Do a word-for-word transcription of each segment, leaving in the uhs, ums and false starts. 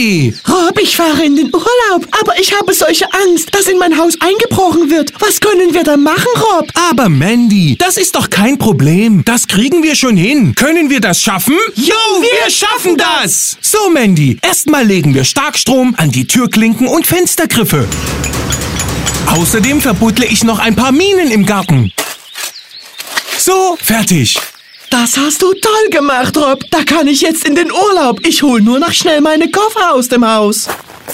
Mandy! Rob, ich fahre in den Urlaub, aber ich habe solche Angst, dass in mein Haus eingebrochen wird. Was können wir da machen, Rob? Aber Mandy, das ist doch kein Problem. Das kriegen wir schon hin. Können wir das schaffen? Jo, wir schaffen das! So, Mandy, erstmal legen wir Starkstrom an die Türklinken und Fenstergriffe. Außerdem verbuddle ich noch ein paar Minen im Garten. So, fertig. Das hast du toll gemacht, Rob. Da kann ich jetzt in den Urlaub. Ich hol nur noch schnell meine Koffer aus dem Haus.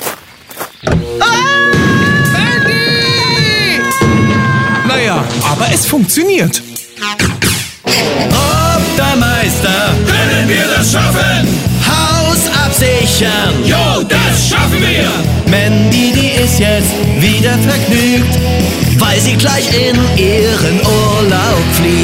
Ah! Mandy! Naja, aber es funktioniert. Rob, der Meister, Können wir das schaffen? Haus absichern. Jo, das schaffen wir! Mandy, die ist jetzt wieder vergnügt, weil sie gleich in ihren Urlaub fliegt.